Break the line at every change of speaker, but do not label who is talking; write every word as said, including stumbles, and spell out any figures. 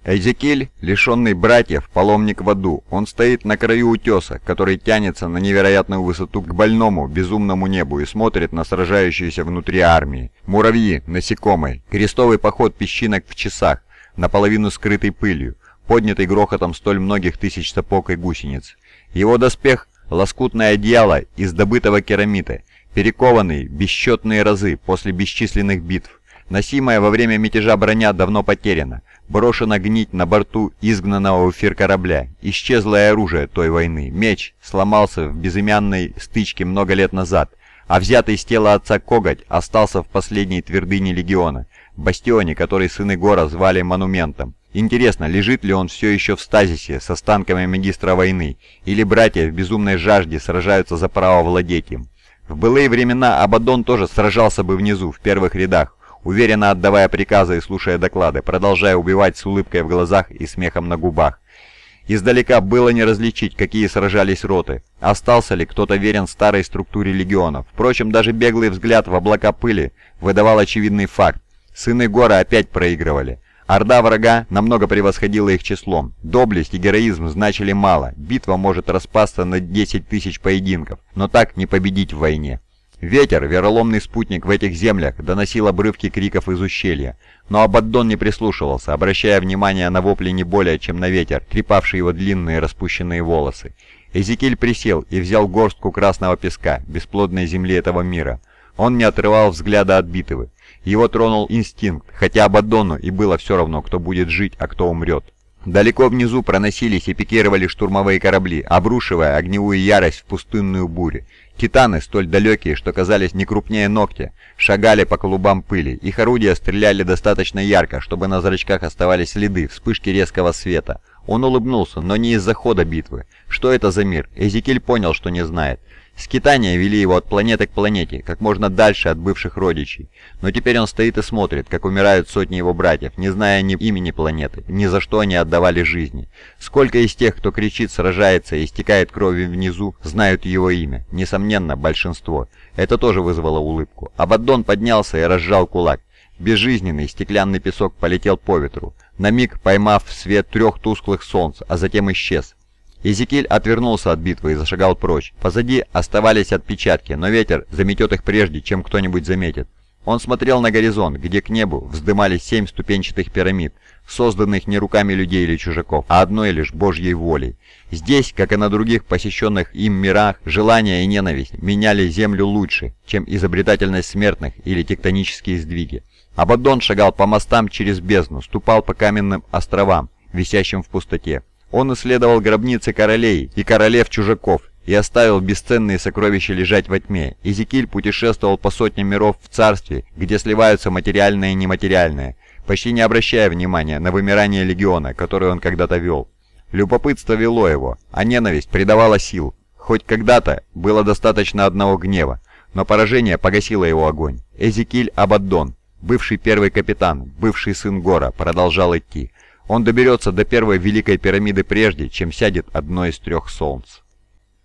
Эзекиль, лишенный братьев, паломник в аду. Он стоит на краю утеса, который тянется на невероятную высоту к больному, безумному небу и смотрит на сражающуюся внутри армии. Муравьи, насекомые, крестовый поход песчинок в часах, наполовину скрытый пылью, поднятый грохотом столь многих тысяч сапог и гусениц. Его доспех — лоскутное одеяло из добытого керамита, перекованный бесчетные разы после бесчисленных битв. Носимая во время мятежа броня давно потеряна, брошена гнить на борту изгнанного в эфир корабля. Исчезло и оружие той войны. Меч сломался в безымянной стычке много лет назад, а взятый с тела отца коготь остался в последней твердыне легиона, бастионе, который сыны Гора звали Монументом. Интересно, лежит ли он все еще в стазисе с останками магистра войны, или братья в безумной жажде сражаются за право владеть им. В былые времена Абаддон тоже сражался бы внизу, в первых рядах, уверенно отдавая приказы и слушая доклады, продолжая убивать с улыбкой в глазах и смехом на губах. Издалека было не различить, какие сражались роты, остался ли кто-то верен старой структуре легионов. Впрочем, даже беглый взгляд в облака пыли выдавал очевидный факт. Сыны Гора опять проигрывали. Орда врага намного превосходила их числом. Доблесть и героизм значили мало, битва может распасться на десять тысяч поединков, но так не победить в войне. Ветер, вероломный спутник в этих землях, доносил обрывки криков из ущелья, но Абаддон не прислушивался, обращая внимание на вопли не более, чем на ветер, трепавший его длинные распущенные волосы. Эзекиль присел и взял горстку красного песка, бесплодной земли этого мира. Он не отрывал взгляда от битвы. Его тронул инстинкт, хотя Абаддону и было все равно, кто будет жить, а кто умрет. Далеко внизу проносились и пикировали штурмовые корабли, обрушивая огневую ярость в пустынную бурю. Титаны, столь далекие, что казались не крупнее ногтя, шагали по клубам пыли. Их орудия стреляли достаточно ярко, чтобы на зрачках оставались следы, вспышки резкого света. Он улыбнулся, но не из-за хода битвы. Что это за мир? Эзекиль понял, что не знает. Скитания вели его от планеты к планете, как можно дальше от бывших родичей. Но теперь он стоит и смотрит, как умирают сотни его братьев, не зная ни имени планеты, ни за что они отдавали жизни. Сколько из тех, кто кричит, сражается и истекает кровью внизу, знают его имя? Несомненно, большинство. Это тоже вызвало улыбку. Абаддон поднялся и разжал кулак. Безжизненный стеклянный песок полетел по ветру, на миг поймав свет трех тусклых солнц, а затем исчез. Эзекиль отвернулся от битвы и зашагал прочь. Позади оставались отпечатки, но ветер заметет их прежде, чем кто-нибудь заметит. Он смотрел на горизонт, где к небу вздымались семь ступенчатых пирамид, созданных не руками людей или чужаков, а одной лишь Божьей волей. Здесь, как и на других посещенных им мирах, желание и ненависть меняли землю лучше, чем изобретательность смертных или тектонические сдвиги. Абаддон шагал по мостам через бездну, ступал по каменным островам, висящим в пустоте. Он исследовал гробницы королей и королев-чужаков и оставил бесценные сокровища лежать во тьме. Эзекиль путешествовал по сотням миров в царстве, где сливаются материальное и нематериальное, почти не обращая внимания на вымирание легиона, который он когда-то вел. Любопытство вело его, а ненависть придавала сил. Хоть когда-то было достаточно одного гнева, но поражение погасило его огонь. Эзекиль Абаддон, бывший первый капитан, бывший сын Гора, продолжал идти. Он доберется до первой великой пирамиды прежде, чем сядет одно из трех солнц.